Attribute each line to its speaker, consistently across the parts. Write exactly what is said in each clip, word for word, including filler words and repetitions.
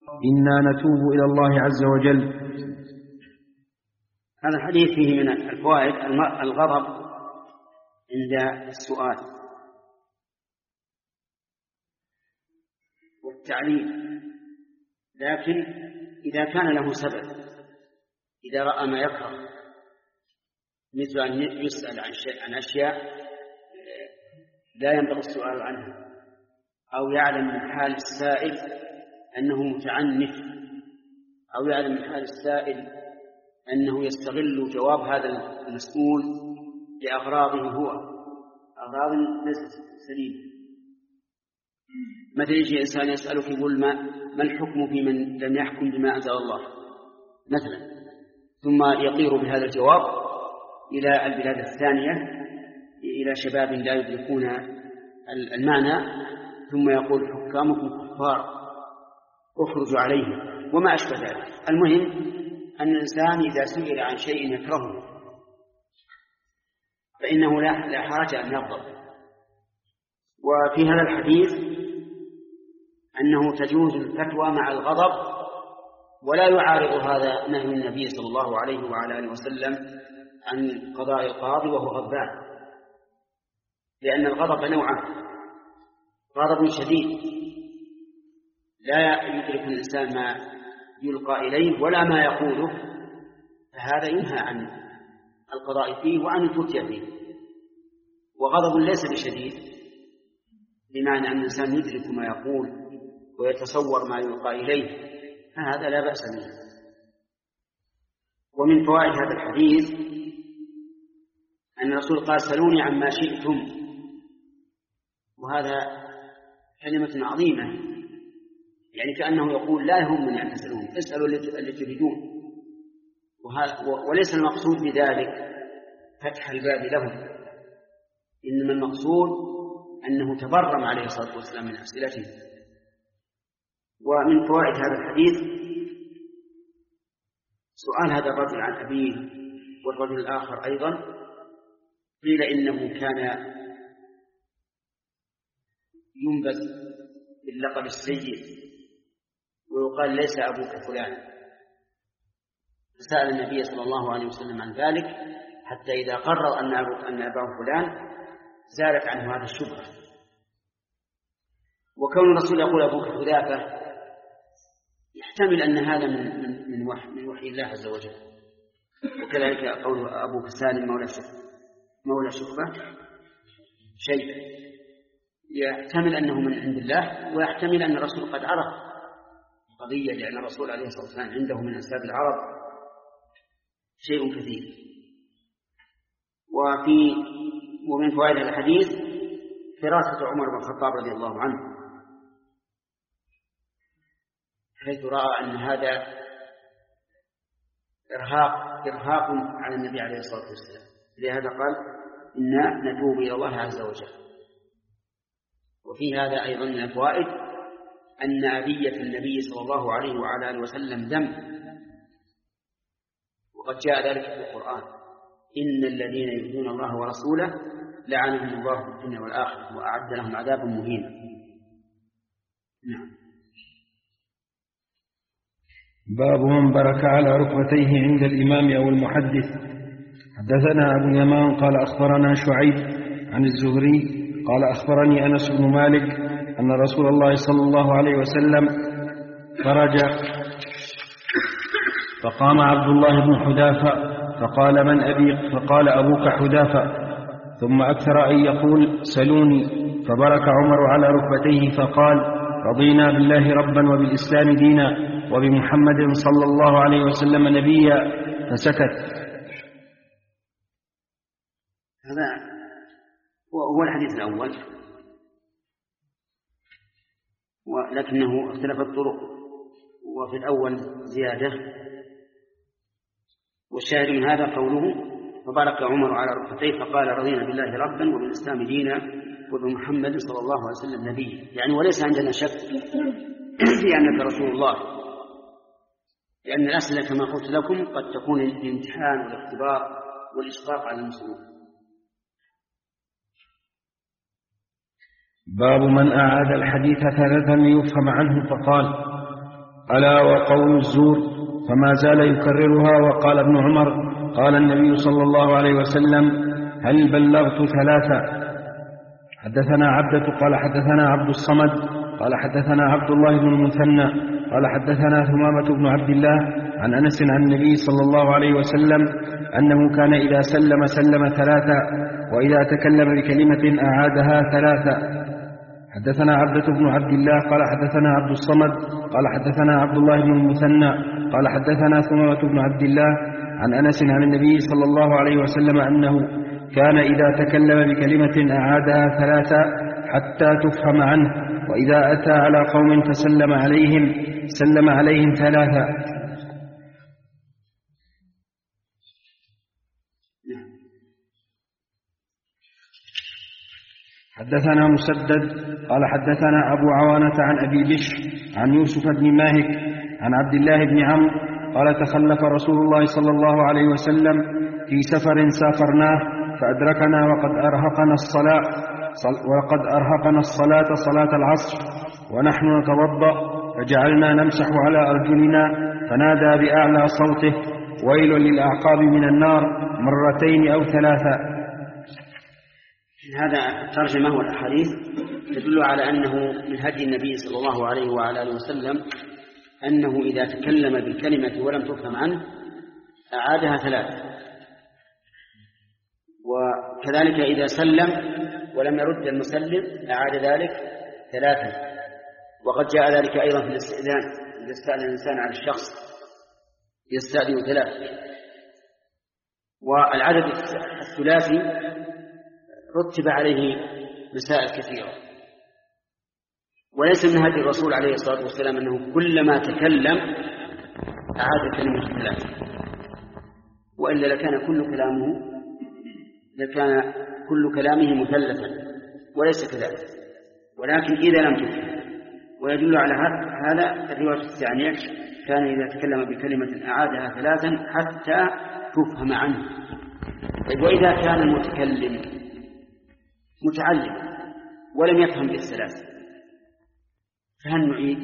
Speaker 1: إنا نتوب إلى الله عز وجل.
Speaker 2: هذا الحديث فيه من الفوائد الغضب عند السؤال والتعليم، لكن إذا كان له سبب، إذا رأى ما يكره مثل أن يسأل عن شيء عن أشياء لا ينبغي السؤال عنها، أو يعلم من حال السائل أنه متعنف، أو يعلم من حال السائل أنه يستغل جواب هذا المسؤول لأغراضه هو، أغراض ليست سليمة. مثل يجي إنسان يسألك يقول ما, ما الحكم في من لم يحكم بما أنزل الله مثلا، ثم يطير بهذا الجواب إلى البلاد الثانية إلى شباب لا يدركون المعنى، ثم يقول حكامكم كفار اخرجوا عليهم وما أشبه ذلك. المهم أن الإنسان إذا سئل عن شيء يكرهه فإنه لا حرج أن يغضب. وفي هذا الحديث أنه تجوز الفتوى مع الغضب، ولا يعارض هذا نهي النبي صلى الله عليه وعلى آله وسلم عن قضاء القاضي وهو غضبان، لأن الغضب نوعان: غضب شديد لا يدرك الإنسان ما يلقى إليه ولا ما يقوله، فهذا ينهى عن القضاء فيه وعن الفتية فيه. وغضب ليس بشديد بمعنى أن الإنسان يدرك ما يقول ويتصور ما يلقى إليه، فهذا لا بأس به. ومن فوائد هذا الحديث أن الرسول قال: سلوني عما شئتم، وهذا كلمة عظيمة، يعني كأنه يقول لا يهمني أن تسألوني، اسألوا اللي تريدون. وليس المقصود بذلك فتح الباب لهم، إنما المقصود أنه تبرم عليه الصلاة والسلام من أسئلته. ومن فوائد هذا الحديث سؤال هذا الرجل عن أبيه والرجل الآخر أيضا، قيل إنه كان ينبذ باللقب السيء ويقال ليس أبوك فلان، فسأل النبي صلى الله عليه وسلم عن ذلك حتى إذا قرر أن أبوه أن أباه فلان زالت عنه هذا الشبهة. وكون الرسول يقول أبوك حذافة يحتمل أن هذا من من من وحي, من وحي الله عز وجل، وكذلك قول أبوك سالم مولى شفبة مولى شفبة شيء يحتمل أنه من عند الله، ويحتمل أن الرسول قد عرف قضية، لأن الرسول عليه الصلاة والسلام عنده من أنساب العرب شيء كثير. وفي ومن فوائد هذا الحديث فراسة عمر بن الخطاب رضي الله عنه، حيث رأى أن هذا إرهاق إرهاق على النبي عليه الصلاة والسلام، لهذا قال: إنا نتوب إلى الله عز وجل. وفي هذا أيضا من الفوائد أن أبية النبي صلى الله عليه وعلى آله وسلم ذم، وقد جاء ذلك في القرآن: إن الذين يؤذون الله ورسوله لعنهم الله في الدنيا والآخرة وأعد لهم عذابا مهينا. نعم.
Speaker 1: باب من برك على ركبتيه عند الإمام أو المحدث. حدثنا أبو اليمان قال أخبرنا شعيب عن الزهري قال أخبرني أنس بن مالك أن رسول الله صلى الله عليه وسلم خرج فقام عبد الله بن حذافة فقال: من أبي؟ فقال: أبوك حذافة. ثم أكثر أن يقول: سلوني. فبرك عمر على ركبتيه فقال: رضينا بالله ربا وبالإسلام دينا وبمحمد صلى الله عليه وسلم نبيا، فسكت.
Speaker 2: هذا هو الحديث الأول، ولكنه اختلفت الطرق، وفي الأول زيادة. والشاهد من هذا قوله: فبارك عمر على ركبتيه فقال: رضينا بالله ربا وبالإسلام دينا وبمحمد صلى الله عليه وسلم نبيا، يعني وليس عندنا شك في أنك رسول الله، لأن الأسئلة كما قلت لكم قد تكون الامتحان والاختبار والإشفاق على المسلمين.
Speaker 1: باب من أعاد الحديث ثلاثا ليفهم عنه فقال: ألا وقول الزور، فما زال يكررها. وقال ابن عمر قال النبي صلى الله عليه وسلم: هل بلغت ثلاثة؟ حدثنا عبدة قال حدثنا عبد الصمد قال حدثنا عبد الله بن المثنى قال حدثنا ثمامة بن عبد الله عن أنس عن النبي صلى الله عليه وسلم أنه كان إذا سلم سلم ثلاثة، وإذا تكلم بكلمة أعادها ثلاثة. حدثنا عبدة بن عبد الله قال حدثنا عبد الصمد قال حدثنا عبد الله بن المثنى قال حدثنا ثمامة بن عبد الله عن أنس عن النبي صلى الله عليه وسلم أنه كان إذا تكلم بكلمة أعادها ثلاثة حتى تفهم عنه، وإذا أتى على قوم فسلم عليهم سلم عليهم ثلاثة. حدثنا مسدد قال حدثنا أبو عوانة عن أبي بشر عن يوسف بن ماهك عن عبد الله بن عمرو قال تخلف رسول الله صلى الله عليه وسلم في سفر سافرناه فأدركنا وقد أرهقنا الصلاة وقد أرهقنا الصلاة صلاة العصر ونحن نتوضأ، فجعلنا نمسح على أرجلنا، فنادى بأعلى صوته: ويل للأعقاب من النار، مرتين أو ثلاثة.
Speaker 2: هذا الترجمة والأحاديث تدل على أنه من هدي النبي صلى الله عليه وعلى آله وسلم أنه إذا تكلم بالكلمة ولم تفهم عنه أعادها ثلاثة، وكذلك إذا سلم ولم يرد المسلم أعاد ذلك ثلاثة. وقد جاء ذلك أيضا في الاستئذان، إذا استأذن الإنسان على الشخص يستأذن ثلاثة. والعدد الثلاثي رتب عليه مسائل كثيرة، وليس من هدي الرسول عليه الصلاة والسلام أنه كلما تكلم أعاد كلمة ثلاثة، وإلا لكان كل كلامه لكان كل كلامه مثلثا، وليس كذلك. ولكن إذا لم تفهم، ويدل على هذا الرواية الثانية: كان إذا تكلم بكلمة أعادها ثلاثا حتى تفهم عنه. وإذا كان المتكلم متعلم ولم يفهم بالثلاث فهل نعيد؟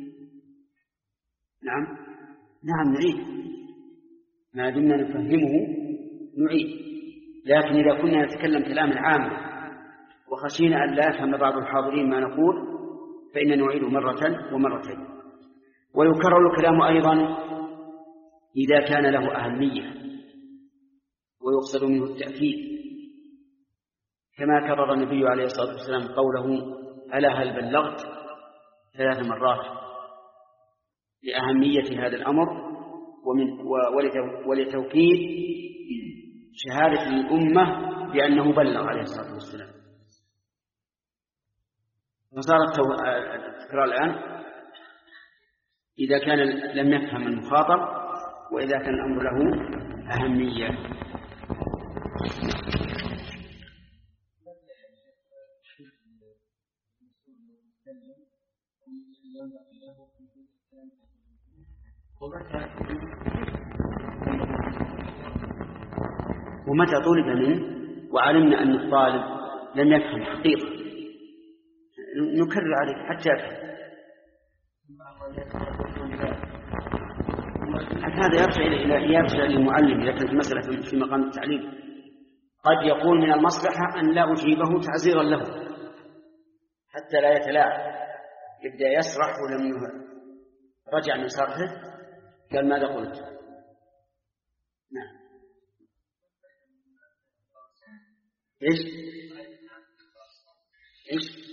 Speaker 2: نعم نعم نعيد، ما دمنا نفهمه نعيد. لكن إذا كنا نتكلم كلام عام وخشينا أن لا يفهم بعض الحاضرين ما نقول فإننا نعيد مرة ومرتين. ويكرر الكلام أيضا إذا كان له أهمية ويقصد منه التأكيد، كما كرر النبي عليه الصلاة والسلام قوله: ألا هل بلغت؟ ثلاث مرات، لأهمية هذا الأمر ومن ولتوكيد شهادة الأمة بأنه بلغ عليه الصلاة والسلام. فصار التكرار الآن إذا كان لم يفهم المخاطب، وإذا كان الأمر له أهمية. ومتى طلب منه وعلمنا أن الطالب لم يفهم حقيقة نكرر عليه حتى يفهم. هذا يرجع إلى يرجع للمعلم إذا كانت المسألة في مقام التعليم. قد يكون من المصلحة أن لا أجيبه تعزيرا له حتى لا يتلاعب، يبدأ يسرح ولم رجع من سرحه قال ماذا قلت. نعم. إيش إيش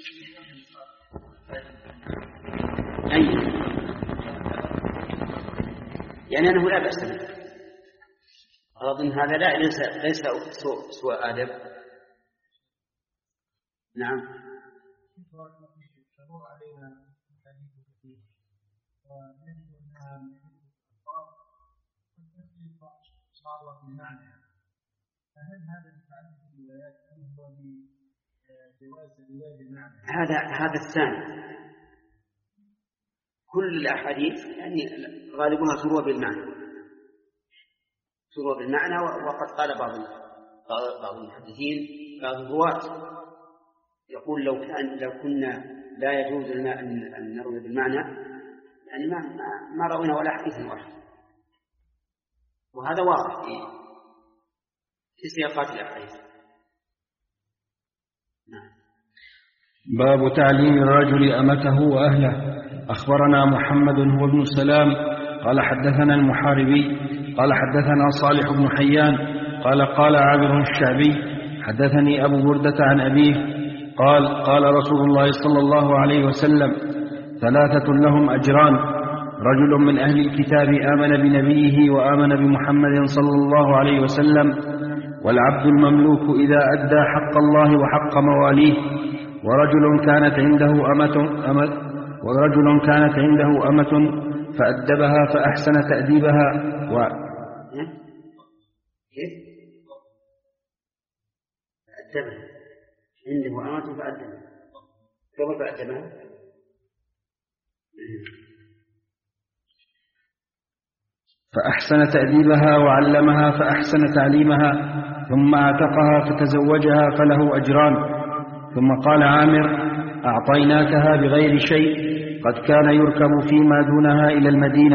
Speaker 2: أي يعني أنه لا بأس به. أظن هذا لا ليس ليس سوء سوء آدب. نعم. هذا هذا الثاني. كل الأحاديث يعني غالبها تروى بالمعنى تروى بالمعنى وقد قال بعض بعض المحدثين بعض الرواة يقول لو كان لو كنا لا يجوز لنا أن نروي بالمعنى يعني ما ما روينا ولا حديث واحد، وهذا واضح في في سياقات الأحاديث. نعم.
Speaker 1: باب تعليم الرجل أمته وأهله. أخبرنا محمد هو ابن سلام قال حدثنا المحاربي قال حدثنا صالح بن حيان قال قال عامر الشعبي حدثني أبو بردة عن أبيه قال قال رسول الله صلى الله عليه وسلم ثلاثة لهم أجران: رجل من أهل الكتاب آمن بنبيه وآمن بمحمد صلى الله عليه وسلم، والعبد المملوك إذا أدى حق الله وحق مواليه، ورجل كانت عنده أمة, أمة ورجل كانت عنده أمة فأدبها فأحسن تأديبها و...
Speaker 2: كيف؟ فأدبها عنده أمة فأدبها كيف فأدبها؟
Speaker 1: فأحسن تأديبها وعلمها فأحسن تعليمها، ثم أعتقها فتزوجها فله أجران. ثم قال عامر: أعطيناكها بغير شيء، قد كان يركب فيما دونها إلى المدينة.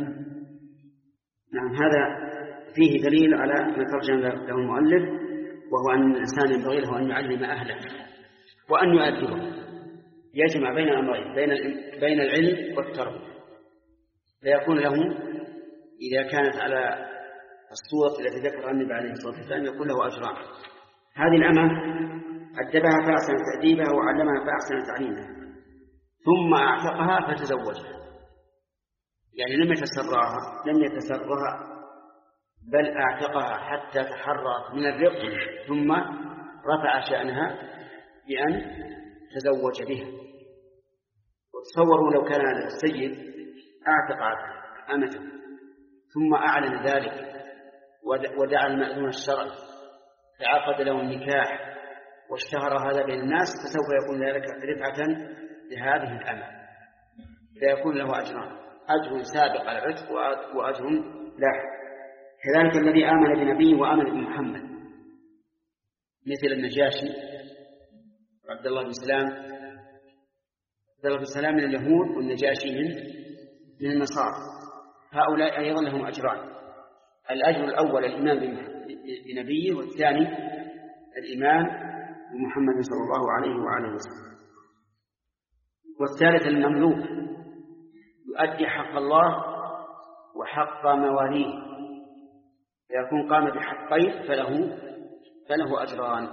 Speaker 2: نعم، هذا فيه دليل على ما ترجم له المؤلف، وهو أن الإنسان ينبغي له أن يعلم أهله وأن يؤدبه، يجمع بين الأمرين، بين بين العلم والتربية، فيكون له إذا كانت على الصورة التي ذكرها النبي عليه الصلاة والسلام يكون له أجران. هذه الأمة أدبها فأحسن تأديبها وعلمها فأحسن تعليمها، ثم أعتقها فتزوجها، يعني لم يتسرعها لم يتسرها بل أعتقها حتى تحررت من الرق، ثم رفع شأنها بأن تزوج بها. وتصوروا لو كان السيد أعتق أمته ثم أعلن ذلك ودعا المأذون الشرعي فعقد له النكاح واشتهر هذا بين الناس، فسوف يكون ذلك رفعة لهذه الأمة، فيكون له أجران: أجر سابق على العتق وأجر لاحق. كذلك الذي آمن بنبيه وآمن بمحمد، مثل النجاشي عبد الله بن سلام عبد الله بن سلام من اليهود، والنجاشي من من النصارى، هؤلاء أيضا لهم أجران: الأجر الأول الإيمان بنبيه، والثاني الإيمان بمحمد صلى الله عليه وآله وسلم. والثالث المملوك يؤدي حق الله وحق مواليه، فيكون قام بحقين فله فله أجران.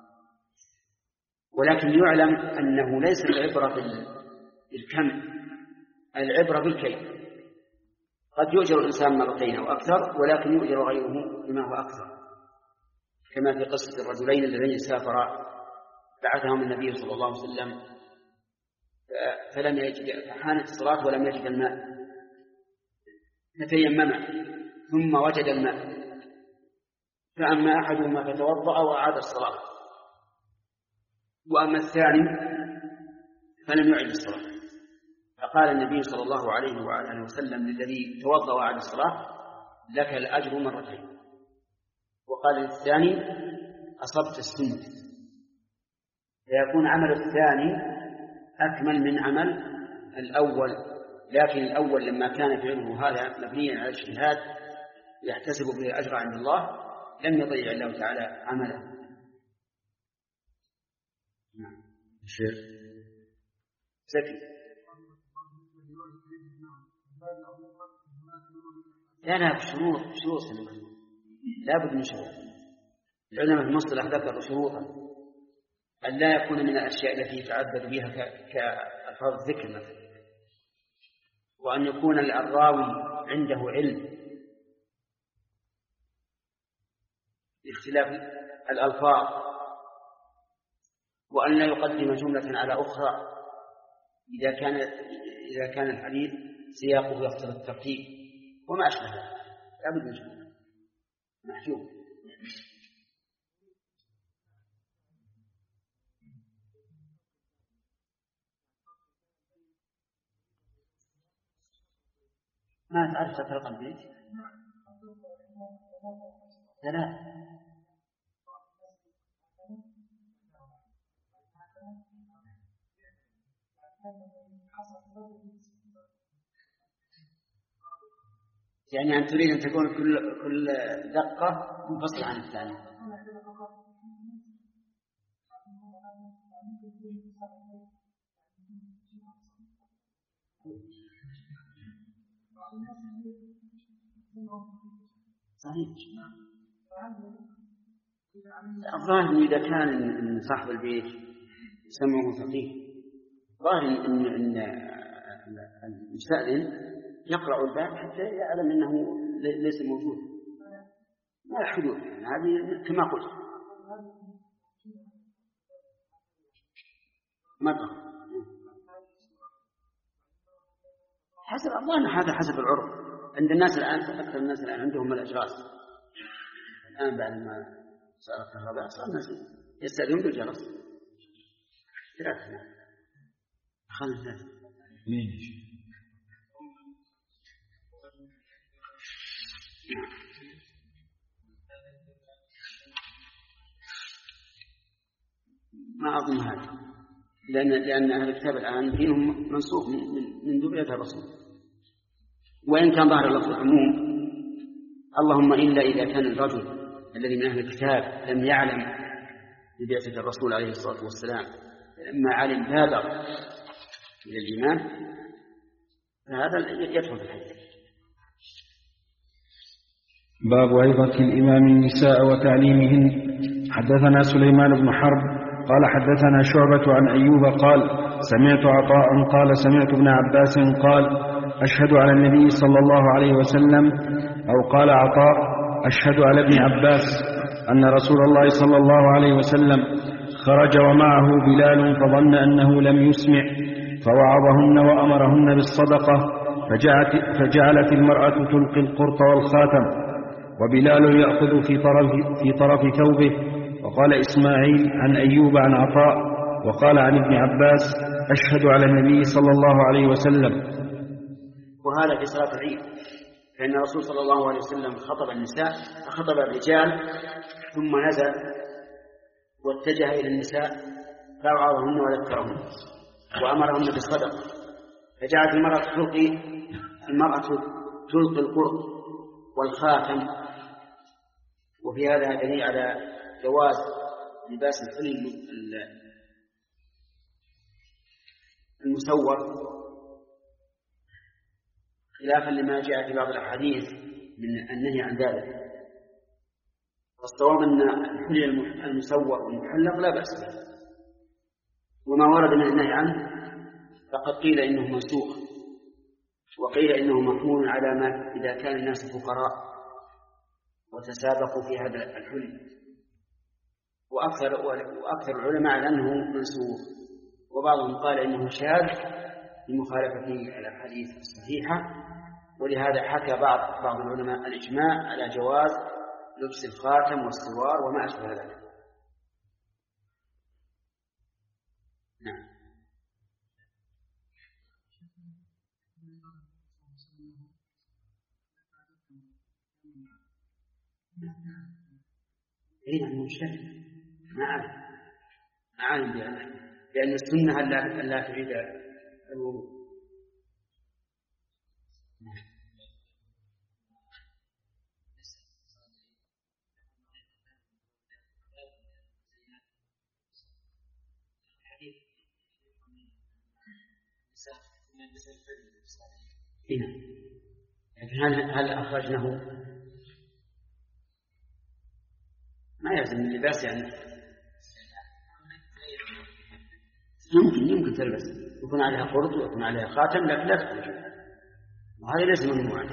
Speaker 2: ولكن يعلم أنه ليس العبرة بالكم، العبرة بالكيف. قد يؤجر الإنسان مرتين أو أكثر، ولكن يؤجر غيره بما هو أكثر، كما في قصة الرجلين اللذين سافرا بعثهم النبي صلى الله عليه وسلم فلم يجد، فحانت الصلاة ولم يجد الماء فتيمم ثم وجد الماء، فأما أحدهما فتوضأ وأعاد الصلاة، وأما الثاني فلم يعد الصلاة. فقال النبي صلى الله عليه وآله وسلم للذي توضأ وأعاد الصلاة: لك الأجر مرتين. وقال للثاني: أصبت السنة. فيكون عمل الثاني أكمل من عمل الأول، لكن الأول لما كان فعله هذا مبنيا على الاجتهاد يحتسب به أجر عند الله لم يضيع الله تعالى عمله. نعم.
Speaker 1: الشيخ
Speaker 2: زكي لا لا بشروط شروط لا بد من شروط. العلماء في المصطلح ذكروا شروطا: أن لا يكون من الأشياء التي يتعبد بها كألفاظ الذكر مثلا، وأن يكون الراوي عنده علم باختلاف الألفاظ، وأن لا يقدم جملة على أخرى إذا كان إذا كان الحديث سياقه يقتضي الترتيب وما أشبه ذلك. لا بد من شروط محجوب. ما تعرف تطرق البيت؟ ثلاث. يعني أن تريد أن تكون كل كل دقة منفصلة عن الثانية. صحيح. الظاهر إذا كان صاحب البيت سمعه فقيه، ظاهر إن إن المستأذن يقرأ الباب حتى يعلم أنه ليس موجود، ما الحدود هذه كما قلت مرة حسب الله. هذا حسب العرف عند الناس الآن. أكثر الناس الآن عندهم الأجراس الآن بعد ما صار الكهرباء صار الناس يستأذنون بالجرس. ثلاثة خلنا ثلاثة ما أظن هذا، لأن لأن أهل الكتاب الآن دينهم منسوخ من من ذرية الرسول، وإن كان ظاهر اللفظ العموم اللهم إلا إذا كان الرجل الذي من أهل الكتاب لم يعلم ببعثة الرسول عليه الصلاة والسلام، لما علم بالغ إلى الإيمان فهذا يدخل في الحديث.
Speaker 1: باب عظة الإمام النساء وتعليمهن. حدثنا سليمان بن حرب قال حدثنا شعبة عن أيوب قال سمعت عطاء قال سمعت ابن عباس قال أشهد على النبي صلى الله عليه وسلم، أو قال عطاء أشهد على ابن عباس أن رسول الله صلى الله عليه وسلم خرج ومعه بلال فظن أنه لم يسمع فوعظهن وأمرهن بالصدقة، فجعلت, فجعلت المرأة تلقي القرط والخاتم وبلال يأخذ في طرف, في طرف ثوبه. وقال إسماعيل عن أيوب عن عطاء وقال عن ابن عباس أشهد على النبي صلى الله عليه وسلم.
Speaker 2: وهذا في صلاة العيد، فإن الرسول صلى الله عليه وسلم خطب النساء فخطب الرجال ثم نزل واتجه إلى النساء فوعظهن وذكرهن وأمرهن بالصدقة، فجعلت المرأة تلقي المرأة تلقي القرط والخاتم. وفي هذا دليل على جواز لباس الحلي المسور، خلافا لما جاء في بعض الأحاديث من النهي عن ذلك. والصواب أن الحلي المسور والمحلق لا بأس به، وما ورد من النهي عنه فقد قيل إنه منسوخ، وقيل إنه محمول على ما إذا كان الناس فقراء وتسابقوا في هذا الحلي، وأكثر, وأكثر العلماء على أنه منسوخ، وبعضهم قال إنه شاذ لمخالفة الأحاديث الصحيحة. ولهذا حكى بعض بعض العلماء الإجماع على جواز لبس الخاتم والسوار وما أشبه ذلك. نعم. إيه نعم مشكلة ما أعلم ما أعلم بأنه لأن السنة ألا لا تريد الوضوء. لكن هل هل أخرجنه؟ ما يلزم اللباس يعني يمكن يمكن تلبس يكون عليها قرط ويكون عليها خاتم لكن لا تخرج، وهذا ليس ممنوعا.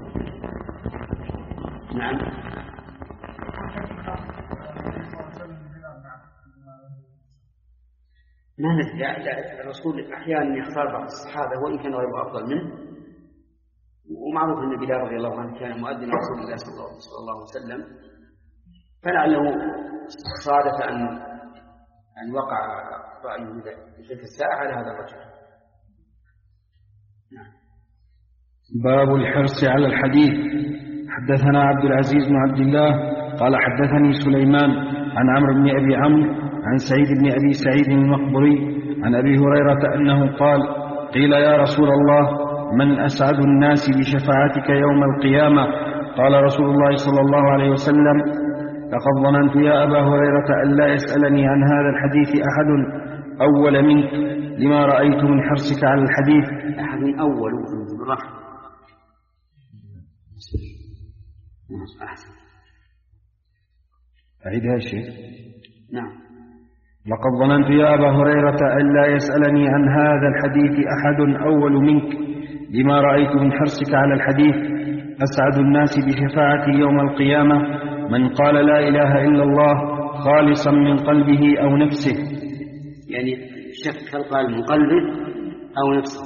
Speaker 2: نعم. ما ندري، الرسول أحيانا يختار بعض الصحابة وإن كان غيره أفضل منه، ومعروف أن بلال رضي الله عنه كان مؤذن رسول الله صلى الله عليه وسلم، فلعله صادف أن أن وقع رأيه في تلك الساعة على هذا الرجل. نعم.
Speaker 1: باب الحرص على الحديث. حدثنا عبد العزيز بن عبد الله قال حدثني سليمان عن عمرو بن أبي عمرو عن سعيد بن أبي سعيد المقبري عن أبي هريرة أنه قال قيل يا رسول الله من أسعد الناس بشفاعتك يوم القيامة؟ قال رسول الله صلى الله عليه وسلم: لقد ظننت يا أبا هريرة أن لا يسألني عن هذا الحديث أحد أول منك، لما رأيت من حرصك على الحديث.
Speaker 2: أحد أول بالرحمة. أحسن.
Speaker 1: أعيدها الشيخ.
Speaker 2: نعم.
Speaker 1: لقد ظننت يا أبا هريرة أن لا يسألني عن هذا الحديث أحد أول منك، لما رأيت من حرصك على الحديث. أسعد الناس بشفاعتي يوم القيامة من قال لا إله إلا الله خالصا من قلبه أو نفسه.
Speaker 2: يعني شك هل قال من قلبه أو نفسه.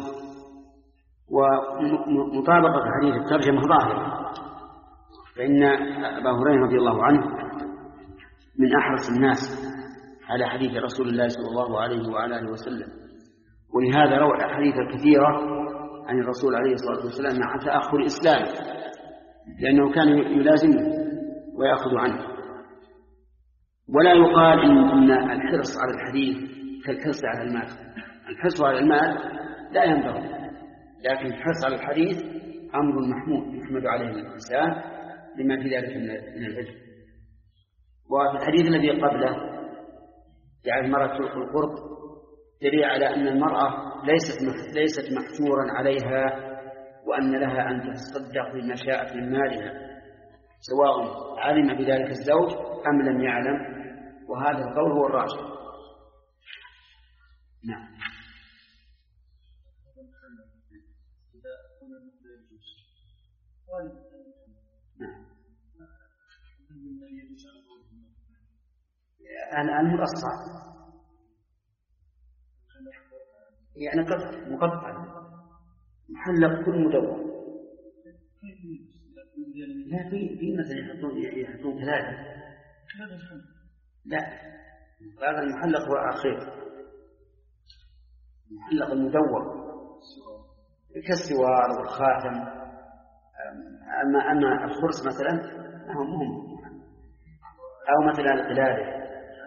Speaker 2: ومطابقة حديث الترجمة ظاهرة، فإن أبا هريرة رضي الله عنه من أحرص الناس على حديث رسول الله صلى الله عليه وعلى آله وسلم، ولهذا روى الأحاديث الكثيرة عن الرسول عليه الصلاة والسلام مع تأخر الإسلام، لأنه كان يلازمه ويأخذ عنه. ولا يقال إن الحرص على الحديث كالحرص على المال. الحرص على المال لا ينبغي، لكن الحرص على الحديث أمر محمود يحمد عليه الإنسان لما في ذلك من العلم. وفي الحديث الذي قبله يعني المرأة القرب دليل على أن المرأة ليست ليست محجورا عليها، وأن لها أن تتصدق بما شاءت من مالها، سواء علم بذلك الزوج أم لم يعلم، وهذا القول هو الراجح. نعم. نعم. المقصع يعني قطع مقطع محلق كل مدور. لا في في مثلا يحطون يحطون ثلاثة. لا هذا المحلق هو أخير. المحلق المدور كالسوار والخاتم. أما أما الخرس مثلا هم هم أو مثلا القلادة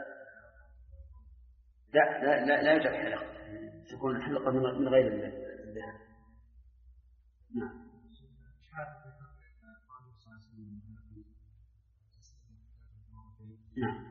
Speaker 2: لا لا لا, لا يوجد حلق، تكون الحلقة من غير الذهب. نعم. نعم.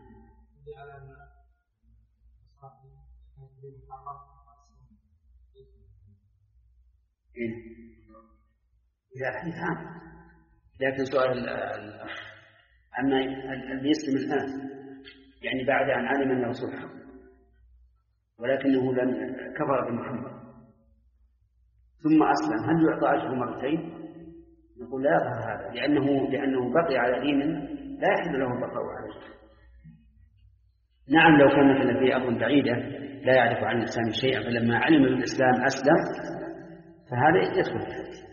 Speaker 2: إذا الحديث عام، لكن سؤال الأخ أما اللي يسلم الآن يعني بعد أن علم أنه صلح ولكنه لم كفر بمحمد ثم أسلم، هل يعطى أجره مرتين؟ نقول لا يظهر هذا، لأنه لأنه بقي على دين لا يحل له البقاء عليه. نعم لو كان مثلا في أرض بعيدة لا يعرف عن الإسلام شيئا فلما علم بالإسلام أسلم فهذا يدخل في الحديث.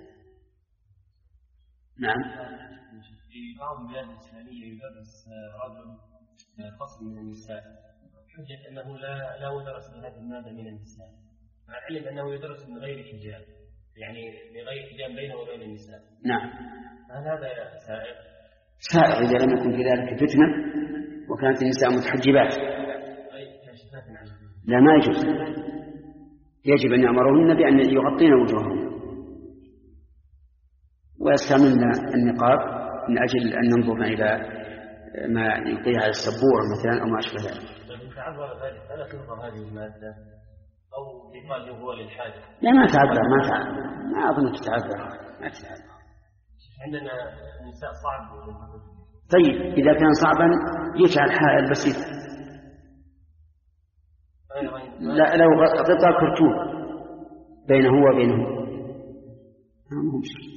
Speaker 2: نعم.
Speaker 3: في بعض البلاد الإسلامية يدرس رجل فصل من النساء حجة أنه لا لا يدرس بهذه المادة من النساء، مع العلم أنه يدرس من غير حجاب، يعني بغير حجاب بينه وبين النساء.
Speaker 2: نعم.
Speaker 3: هل هذا سائغ؟
Speaker 2: سائغ إذا لم يكن في ذلك فتنة وكانت النساء متحجبات. لا ما يجوز، يجب أن يأمرهن بأن يغطين وجوههن ويستعملن النقاب من أجل أن ننظر إلى ما يلقيه على السبورة مثلا أو ما أشبه ذلك.
Speaker 3: هل تنظر هذه المادة أو يقال هو للحاجة؟
Speaker 2: لا ما تعذر ما تعذر ما أظن تتعذر ما تتعذر.
Speaker 3: عندنا نساء صعب.
Speaker 2: طيب إذا كان صعبا يجعل حائل بسيط، لا لو غطى كرتون بينه وبينه ما هو شيء.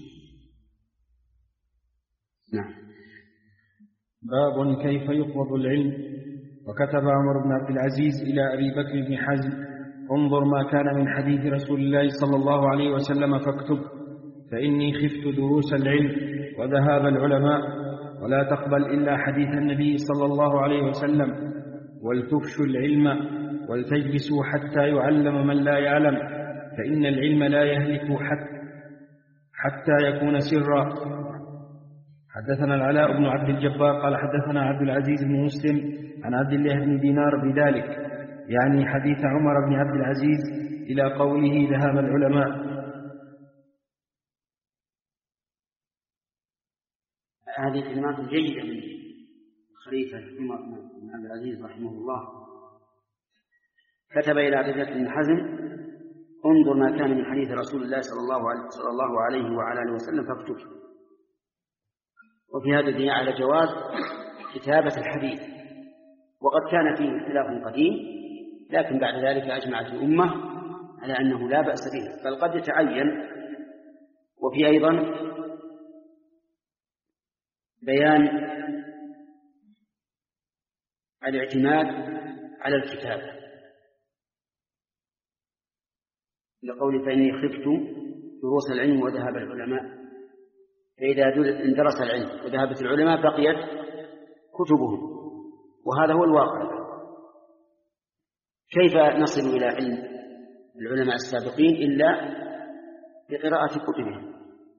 Speaker 2: نعم.
Speaker 1: باب كيف يقبض العلم. وكتب عمر بن عبد العزيز إلى أبي بكر بن حزم: انظر ما كان من حديث رسول الله صلى الله عليه وسلم فاكتب، فإني خفت دروس العلم وذهاب العلماء، ولا تقبل إلا حديث النبي صلى الله عليه وسلم، ولتفشوا العلم ولتجلسوا حتى يعلم من لا يعلم، فإن العلم لا يهلك حتى يكون سرا. حدثنا العلاء بن عبد الجبار قال حدثنا عبد العزيز بن مسلم عن عبد الله بن دينار بذلك، يعني حديث عمر بن عبد العزيز إلى قوله ذهاب العلماء.
Speaker 2: هذه كلمات جيدة من خليفة عمر بن عبد العزيز رحمه الله. كتب إلى عبد بن حزم: انظر ما كان من حديث رسول الله صلى الله عليه, صلى الله عليه وعلى آله وسلم فاكتب. وفي هذا الدين على جواز كتابة الحديث، وقد كان فيه اختلاف قديم، لكن بعد ذلك أجمعت الأمة على أنه لا بأس به، بل قد يتعين. وفي أيضا بيان الاعتماد على الكتابة، لقول: فإني خفت دروس العلم وذهاب العلماء. فإذا اندرس العلم وذهبت العلماء بقيت كتبهم، وهذا هو الواقع. كيف نصل إلى علم العلماء السابقين إلا بقراءة كتبهم؟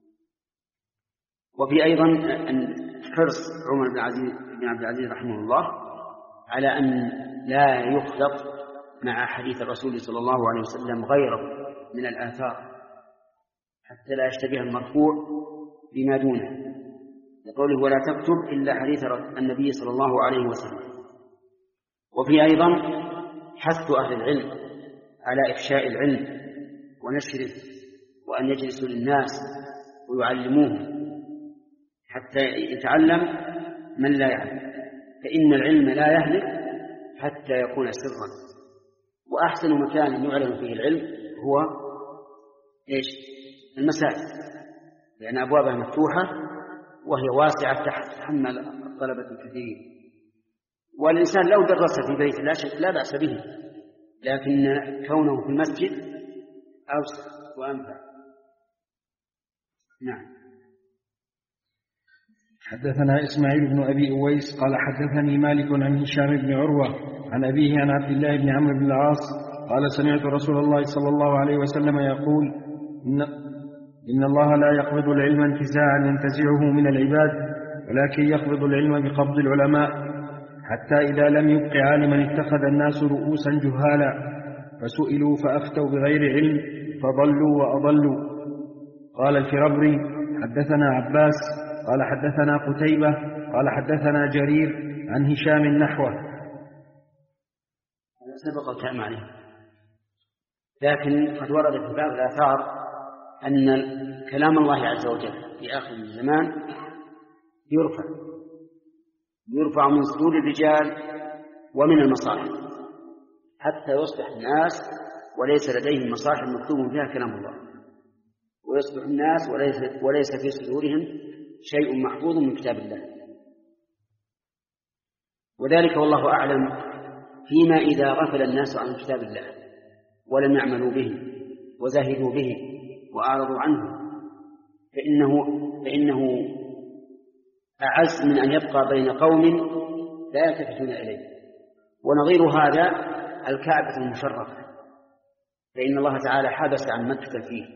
Speaker 2: وفي أيضا أن حرص عمر بن عبد العزيز رحمه الله على أن لا يخلط مع حديث الرسول صلى الله عليه وسلم غيره من الآثار، حتى لا يشتبه المرفوع بما دونه، لقوله: ولا تكتب إلا حديث النبي صلى الله عليه وسلم. وفي أيضا حث أهل العلم على إفشاء العلم ونشره، وأن يجلسوا للناس ويعلموهم حتى يتعلم من لا يعلم، فإن العلم لا يهلك حتى يكون سرا. وأحسن مكان يعلم فيه العلم هو إيش؟ المساجد، لأن أبوابها مفتوحة وهي واسعة تحمل الطلبة الكثيرين. والإنسان لو درس في بيت لا شك لا بأس به، لكن كونه في المسجد أوسع وأنفع. نعم.
Speaker 1: حدثنا إسماعيل بن أبي أويس قال حدثني مالك عن هشام بن عروة عن أبيه عن عبد الله بن عمرو بن العاص قال: سمعت رسول الله صلى الله عليه وسلم يقول: إن, إن الله لا يقبض العلم انتزاعا ينتزعه من العباد، ولكن يقبض العلم بقبض العلماء، حتى إذا لم يبق عالما اتخذ الناس رؤوسا جهالا، فسئلوا فأفتوا بغير علم فضلوا وأضلوا. قال الفربري: حدثنا عباس قال حدثنا قتيبة قال حدثنا جرير عن هشام نحوه.
Speaker 2: سبق الكلام عليه، لكن قد ورد في بعض الآثار أن كلام الله عز وجل في آخر الزمان يرفع يرفع من صدور الرجال ومن المصاحف، حتى يصبح الناس وليس لديهم مصاحف مكتوب فيها كلام الله، ويصبح الناس وليس, وليس في صدورهم شيء محفوظ من كتاب الله. وذلك والله أعلم فيما إذا غفل الناس عن كتاب الله ولم يعملوا به وزهدوا به وأعرضوا عنه، فإنه, فإنه أعز من أن يبقى بين قوم لا يلتفتون إليه. ونظير هذا الكعبة المشرفة، فإن الله تعالى حبس عن مكة فيه،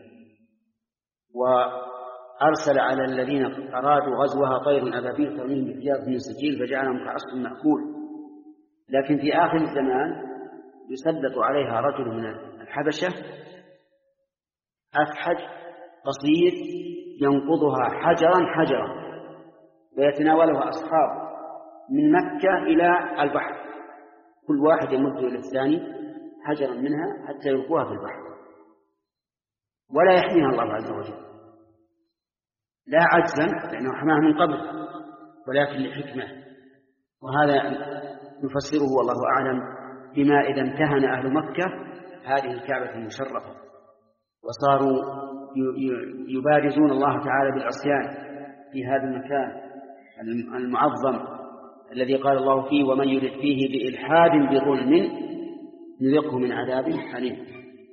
Speaker 2: وأرسل على الذين أرادوا غزوها طير أبابيل ترميهم بحجارة من سجيل فجعلهم كعصف مأكول. لكن في آخر الزمان يسلط عليها رجل من الحبشة أفحج قصير ينقضها حجرا حجرا، ويتناولها أصحاب من مكة إلى البحر، كل واحد يمد إلى الثاني حجرا منها حتى يلقوها في البحر، ولا يحميها الله عز وجل، لا عجزا لأنه حماها من قبل، ولكن لحكمة. وهذا نفسره والله أعلم بما إذا امتهن أهل مكة هذه الكعبة المشرفة وصاروا يبارزون الله تعالى بالعصيان في هذا المكان المعظم الذي قال الله فيه: ومن يرد فيه بإلحاد بظلم نذقه من عذاب أليم.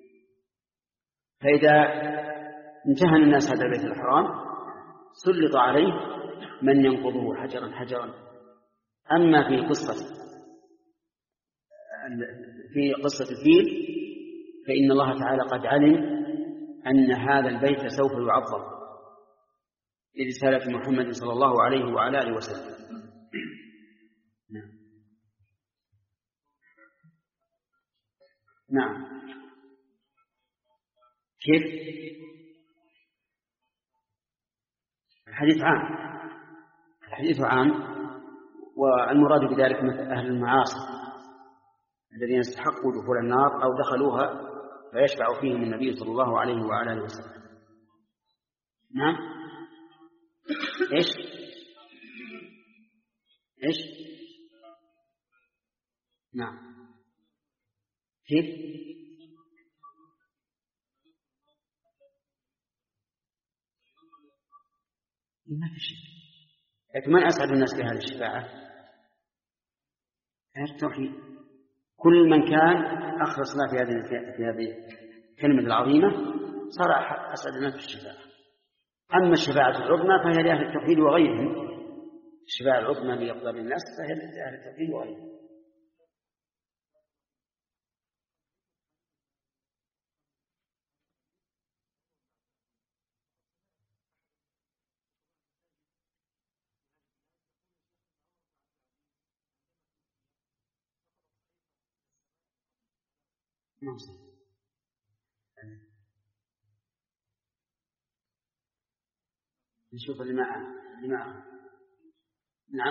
Speaker 2: فإذا امتهن الناس هذا البيت الحرام سلط عليه من ينقضه حجرا حجرا. أما في قصة في قصة الفيل فإن الله تعالى قد علم أن هذا البيت سوف يعظم لرسالة محمد صلى الله عليه وعلى آله وسلم. نعم. نعم. كيف؟ الحديث عام الحديث عام، والمراد بذلك مثل أهل المعاصي الذين استحقوا دخول النار أو دخلوها فيشفع فيهم النبي صلى الله عليه وعلى آله وسلم. نعم. إيش إيش نعم. كيف؟ ما في شيء. لكن من أسعد الناس بهذه الشفاعة؟ التوحيد. كل من كان أخلص الله في هذه في هذه الكلمة العظيمة صار أسعد الناس بالشفاعة. أما الشفاعة العظمى فهي لأهل التوحيد وغيرهم. الشفاعة العظمى لأفضل الناس فهي لأهل التوحيد وغيرهم. نشوف اللي معه اللي معه. نعم.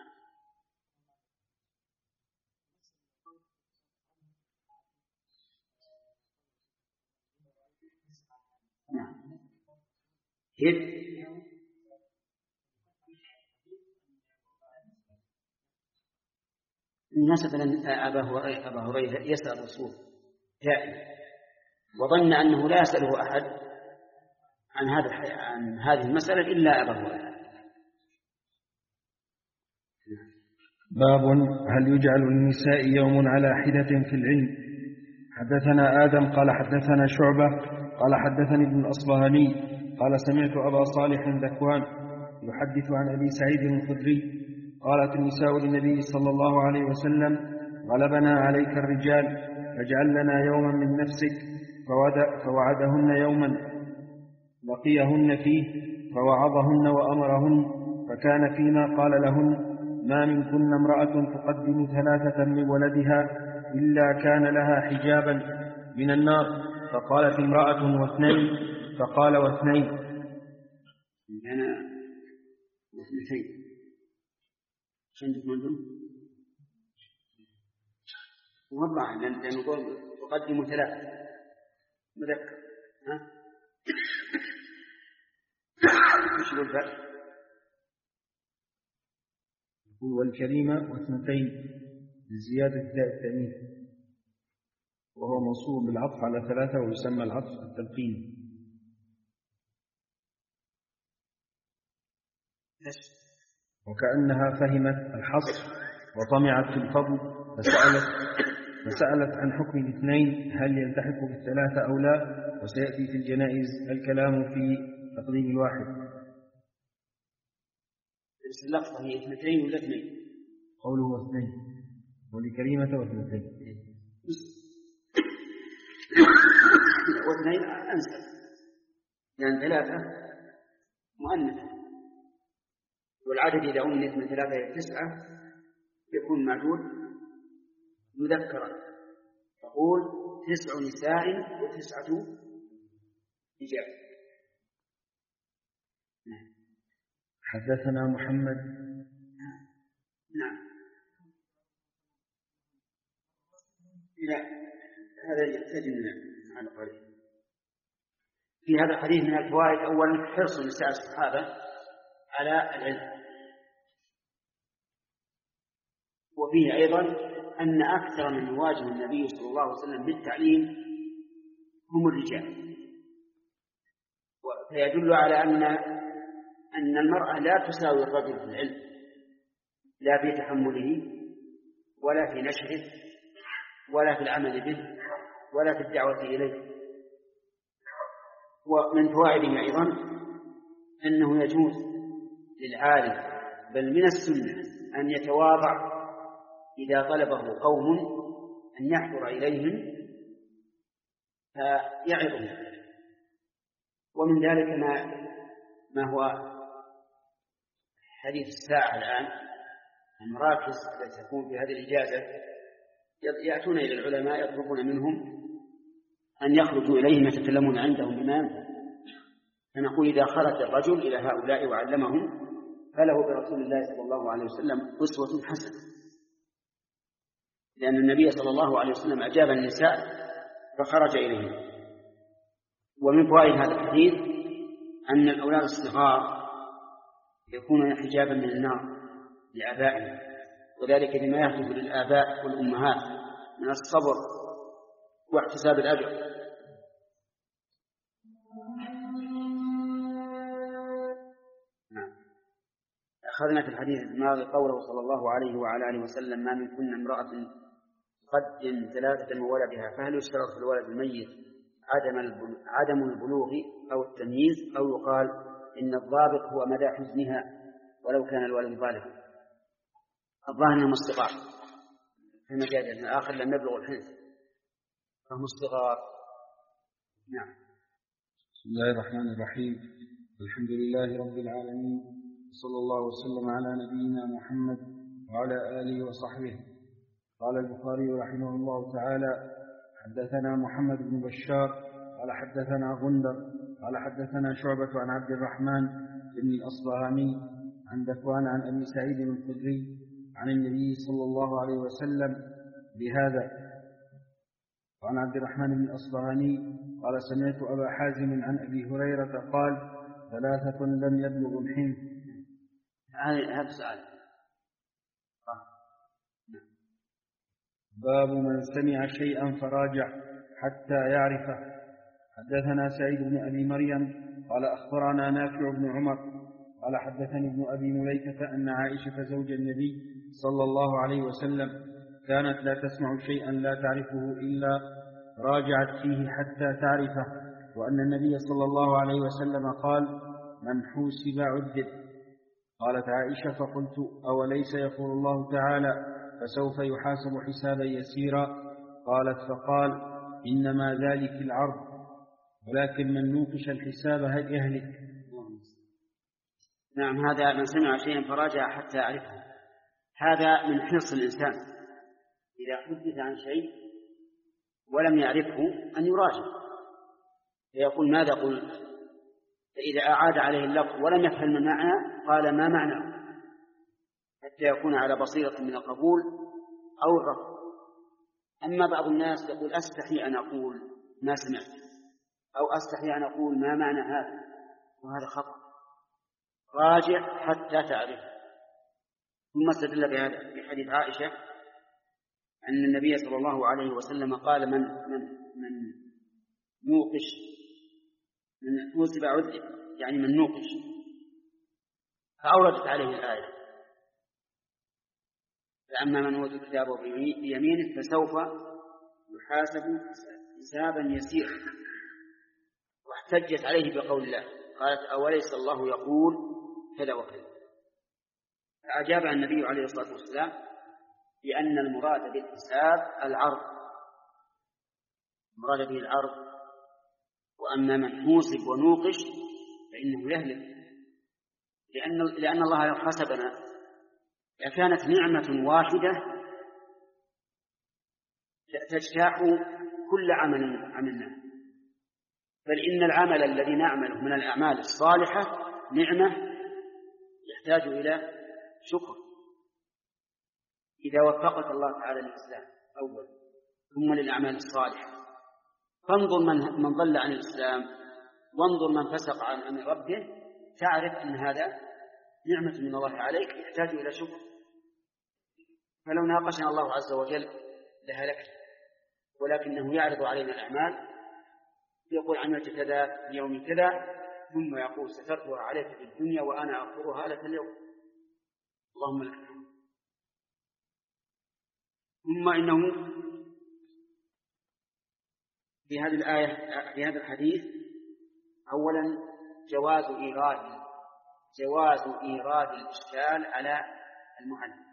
Speaker 2: نعم. كيف؟ مناسبة أن أبا هريرة يسأل الرسول دائما وظن أنه لا يسأله أحد عن هذا عن هذه المسألة إلا أبا هريرة.
Speaker 1: باب هل يجعل للنساء يوم على حدة في العلم. حدثنا آدم قال حدثنا شعبة قال حدثني ابن الأصبهاني قال سمعت أبا صالح ذكوان يحدث عن أبي سعيد الخدري قالت النساء للنبي صلى الله عليه وسلم غلبنا عليك الرجال فاجعل لنا يوما من نفسك فوعدهن يوما لقيهن فيه فوعظهن وأمرهن فكان فيما قال لهن ما منكن امرأة تقدم ثلاثة من ولدها إلا كان لها حجابا من النار. فقالت امرأة واثنين فقال واثنين.
Speaker 2: أنا واثنتين عندك منهم والله لأن نقول تقدم ثلاثة مذكر. ها ايش الفرق؟
Speaker 1: هو الكلمة واثنتين لزيادة داء التأنيث وهو منصوب بالعطف على ثلاثة ويسمى العطف التلقين. وكأنها فهمت الحصر وطمعت في الفضل فسألت, فسألت عن حكم الاثنين هل يلتحق بالثلاثة أو لا. وسيأتي في الجنائز الكلام في تقديم الواحد.
Speaker 2: بس اللفظة هي اثنتين ولا اثنين؟
Speaker 1: قوله اثنين ولكلمة واثنتين
Speaker 2: واثنين أنسب لأن ثلاثة مؤنثة والعدد إذا أمنت من ثلاثة إلى تسعة يكون معدود مذكرا. تقول تسع نساء وتسعة رجال.
Speaker 1: حدثنا محمد.
Speaker 2: نعم. لا هذا تجد على قريب. في هذا الحديث من الفوائد أولا حرص نساء الصحابة على العلم. وفيه أيضا أن أكثر من يواجه النبي صلى الله عليه وسلم بالتعليم هم الرجال. فيدل على أن أن المرأة لا تساوي الرجل في العلم لا في تحمله ولا في نشره ولا في العمل به ولا في الدعوة إليه. ومن فوائده أيضا أنه يجوز للعالم بل من السنة أن يتواضع إذا طلبه قوم أن يحضر إليهم فيعظهم. ومن ذلك ما, ما هو حديث الساعة الآن المراكز التي تكون في هذه الإجازة يأتون إلى العلماء يطلبون منهم أن يخرجوا إليهم يتكلمون عندهم بما ينفع. فنقول إذا خرج الرجل إلى هؤلاء وعلمهم فله برسول الله صلى الله عليه وسلم أسوة حسنة، لأن النبي صلى الله عليه وسلم أجاب النساء فخرج إليهم. ومن فوائد هذا الحديث أن الأولاد الصغار يكونون حجابا من النار لآبائهم، وذلك بما يحدث للآباء والأمهات من الصبر واحتساب الأجر. أخذنا في الحديث الماضي قوله صلى الله عليه وعلى آله وسلم: ما من كن امرأة قد ثلاثة من ولدها، فهل يشترط في الولد الميت عدم عدم البلوغ أو التمييز، أو يقال إن الضابط هو مدى حزنها ولو كان الولد بالغا؟ الظاهر أنهم الصغار في مجال الآخر لم يبلغوا الحنث فهم الصغار. نعم.
Speaker 1: بسم الله الرحمن الرحيم. الحمد لله رب العالمين، صلى الله وسلم على نبينا محمد وعلى آله وصحبه. قال البخاري رحمه الله تعالى: حدثنا محمد بن بشار قال حدثنا غندر قال حدثنا شعبة عن عبد الرحمن بن الأصبهاني عن ذكوان عن أبي سعيد الخدري عن النبي صلى الله عليه وسلم بهذا. وعن عبد الرحمن بن الأصبهاني قال: سمعت أبا حازم عن أبي هريرة قال: ثلاثة لم يبلغوا الحنث.
Speaker 2: هذا سؤال.
Speaker 1: باب من سمع شيئا فراجع حتى يعرفه. حدثنا سعيد بن أبي مريم قال أخبرنا نافع بن عمر قال حدثني ابن أبي مليكة أن عائشة زوج النبي صلى الله عليه وسلم كانت لا تسمع شيئا لا تعرفه إلا راجعت فيه حتى تعرفه، وأن النبي صلى الله عليه وسلم قال: من حوسب عذب. قالت عائشة: فقلت: أوليس يقول الله تعالى: فسوف يحاسب حسابا يسيرا؟ قالت: فقال: إنما ذلك العرض، ولكن من نوقش الحساب يهلك.
Speaker 2: نعم. هذا من سمع شيئا فراجع حتى يعرفه، هذا من حرص الإنسان إذا حدث عن شيء ولم يعرفه أن يراجع فيقول: ماذا قلت؟ فإذا أعاد عليه اللفظ ولم يفهم المعنى قال: ما معناه، حتى يكون على بصيرة من القبول أو الرفض. أما بعض الناس يقول: أستحي أن أقول ما سمعت، أو أستحي أن أقول ما معنى هذا، وهذا خطأ. راجع حتى تعرف. ثم استدل بهذا في حديث عائشة أن النبي صلى الله عليه وسلم قال: من من من نوقش من حوسب عذب، يعني من نوقش، فأوردت عليه الآية: فأما من أوتي كتابه بيمينه فسوف يحاسب حسابا يسيرا. واحتجت عليه بقول الله، قالت: أوليس الله يقول كذا وكذا؟ فأجاب النبي عليه الصلاة والسلام بأن المراد بالحساب العرض، المراد به العرض. وأما من حوسب ونوقش فإنه يهلك، لأن, لأن الله لو حسبنا لكانت نعمة واحدة تجتاح كل عمل عملناه، بل إن العمل الذي نعمله من الأعمال الصالحة نعمة يحتاج إلى شكر. إذا وفقك الله تعالى للإسلام أولا ثم للأعمال الصالحة، فانظر من, من ضل عن الإسلام وانظر من فسق عن أمر ربه، تعرف أن هذا نعمة من الله عليك يحتاج إلى شكر. فلو ناقشنا الله عز وجل لهلكت، ولكنه يعرض علينا الأعمال، يقول: عملت كذا في يوم كذا، ثم يقول: سترتها عليك في الدنيا وأنا أغفرها لك اليوم، اللهم لك الحمد. ثم إنه في هذه الآية في هذا الحديث أولا جواز إيراد جواز إيراد الإشكال على المعلم،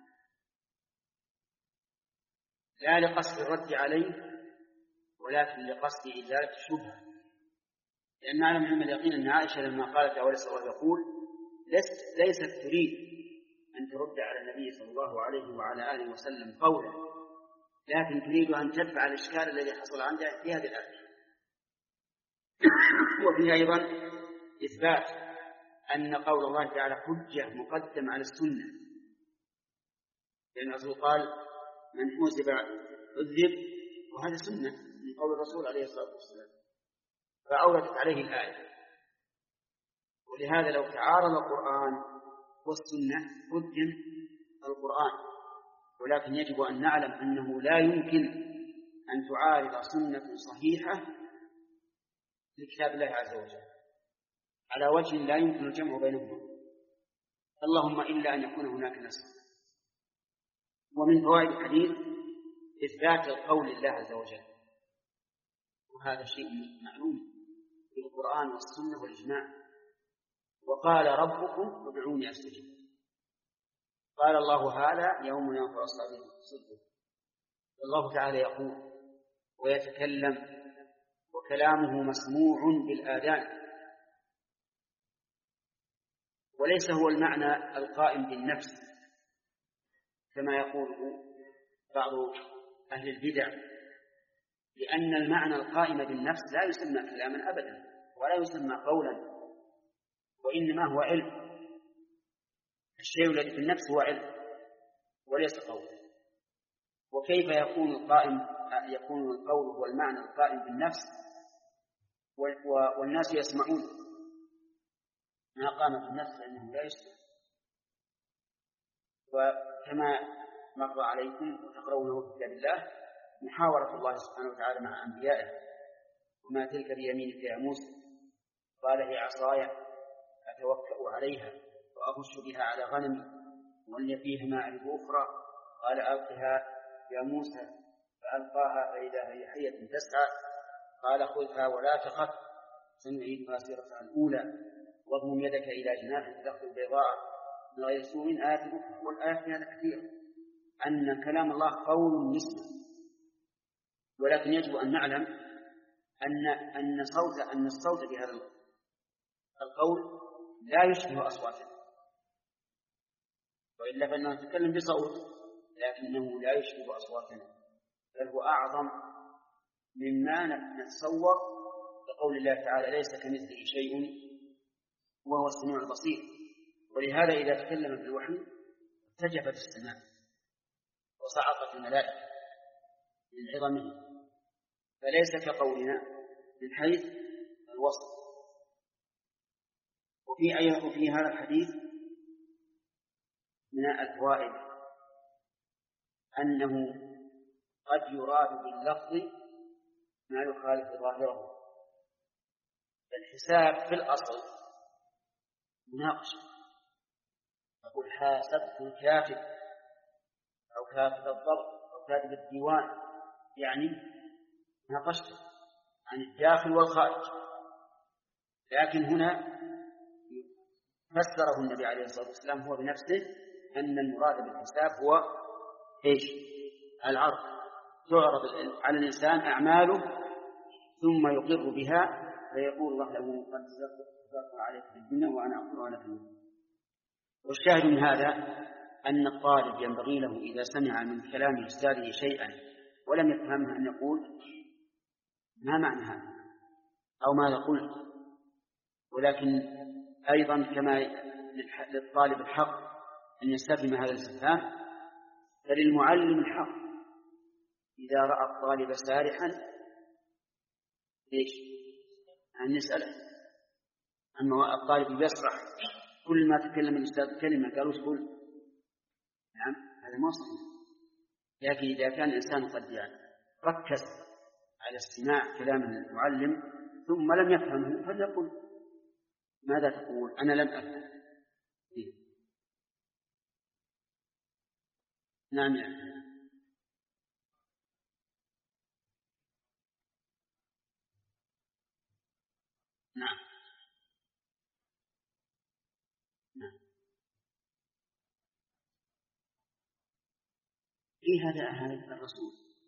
Speaker 2: لا لقصد الرد عليه ولكن لقصد إزالة الشبهة. لأن نعلم علم اليقين أن عائشة لما قالت: أوليس الله يقول، ليست تريد أن ترد على النبي صلى الله عليه وعلى آله وسلم قولا، لكن تريد أن تدفع الإشكال الذي حصل عندها في هذه الآية. وفيها أيضا إثبات أن قول الله تعالى حجة مقدم على السنة، لأن الرسول قال من حوزب عذب، وهذا سنة من قول الرسول عليه الصلاة والسلام، فأوردت عليه الآية. ولهذا لو تعارض القرآن والسنة قدم القرآن، ولكن يجب أن نعلم أنه لا يمكن أن تعارض سنة صحيحة لكتاب الله عز وجل على وجه لا يمكن الجمع بينهما، اللهم إلا أن يكون هناك نسخ. ومن فوائد الحديث إثبات القول لله عز وجل، وهذا شيء معلوم في القرآن والسنة والإجماع. وقال ربكم ادعوني أستجب، قال الله هذا يوم ينفع الصادقين صدقه. الله تعالى يقول ويتكلم وكلامه مسموع بالآذان، وليس هو المعنى القائم بالنفس كما يقول بعض أهل البدع، لأن المعنى القائم بالنفس لا يسمى كلاما أبدا ولا يسمى قولا، وإنما هو علم. الشيء الذي في النفس هو علم وليس قول. وكيف يكون القائم يكون القول هو المعنى القائم بالنفس والناس يسمعون؟ ما قام بالنفس لأنه لا يسمع. وكما مر عليكم وتقرونه في كتاب الله محاورة الله سبحانه وتعالى مع أنبيائه، وما تلك بيمينك يا موسى؟ قال هي عصاي أتوكأ عليها وأهش بها على غنمي ولي فيها مآرب أخرى. قال ألقها يا موسى، فألقاها فإذا هي حية تسعى. قال خذها ولا تخف سنعيدها سيرتها الأولى، واضمم يدك إلى جناحك تخرج بيضاء من غير سوء آية أخرى. والآية في هذا كثير أن كلام الله قول يسمع، ولكن يجب أن نعلم أن أن صوت أن الصوت بهذا القول لا يشبه أصواتنا، وإلا فإننا نتكلم بصوت لكنه لا يشبه أصواتنا، بل هو أعظم مما نتصور بقول الله تعالى ليس كمثله شيء وهو السميع البصير. ولهذا إذا تكلم بالوحي ارتجفت السماء وصعقت الملائكة من عظمه، فليس كقولنا من حيث الوصف. وفي أي وفي هذا الحديث من الفوائد أنه قد يراد باللفظ ما يخالف ظاهره. الحساب في الأصل مناقشة، أقول حاسبت الكاتب أو كاتب الضبط أو كاتب الديوان، يعني ناقشته عن الداخل والخارج. لكن هنا فسره النبي عليه الصلاة والسلام هو بنفسه أن المراد بالحساب هو إيش؟ العرض، تعرض على الإنسان أعماله ثم يقر بها فيقول الله له قد سبقت عليك في الدنيا وأنا أقرأ لك الدنيا. والشاهد من هذا أن الطالب ينبغي له إذا سمع من كلام أستاذه شيئا ولم يفهمه أن يقول ما معنى هذا أو ماذا قلت. ولكن أيضا كما للطالب الحق أن يستفهم هذا الاستفهام، فللمعلم الحق إذا رأى الطالب سارحا إيش؟ أن يسأله. أما الطالب يسرح كل ما تكلم الأستاذ كلمة قالوا تقول نعم هذا ما صحيح. لكن إذا كان الإنسان قد يعني ركز على استماع كلام المعلم ثم لم يفهمه فليقول ماذا تقول؟ أنا لم أفهم. إيه؟ نعم يعني. نعم نعم إيه هذا هذا الرسول.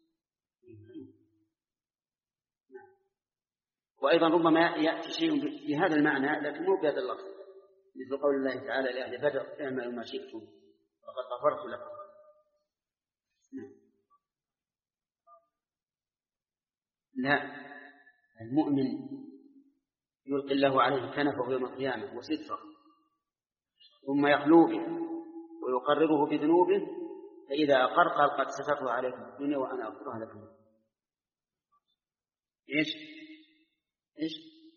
Speaker 2: نعم. وأيضا ربما يأتي شيء بهذا المعنى لكن مو بهذا اللفظ، مثل قول الله تعالى لأهل بدر اعملوا ما شئتم وقد غفرت لكم. لا، المؤمن يلقي الله عليه كنفه يوم القيامة وستره ثم يخلو به ويقرره بذنوبه، فإذا أقر قال قد سترت عليكم في الدنيا وأنا أغفرها لكم. إيش إيش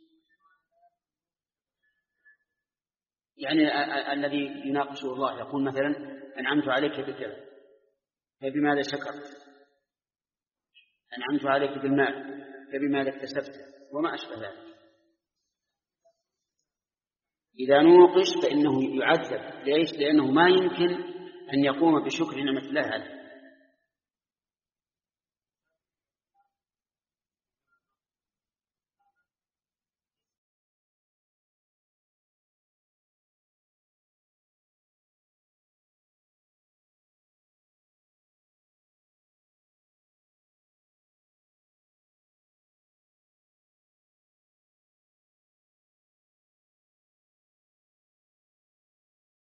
Speaker 2: يعني الذي يناقشه الله يقول مثلا أنعمت عليك بكذا فبماذا شكرت، أنعمت عليك بالمال فبماذا اكتسبته، وما أشبه ذلك. إذا نوقش فإنه يعذب. ليش؟ لأنه ما يمكن أن يقوم بشكر نعمة الله عليه.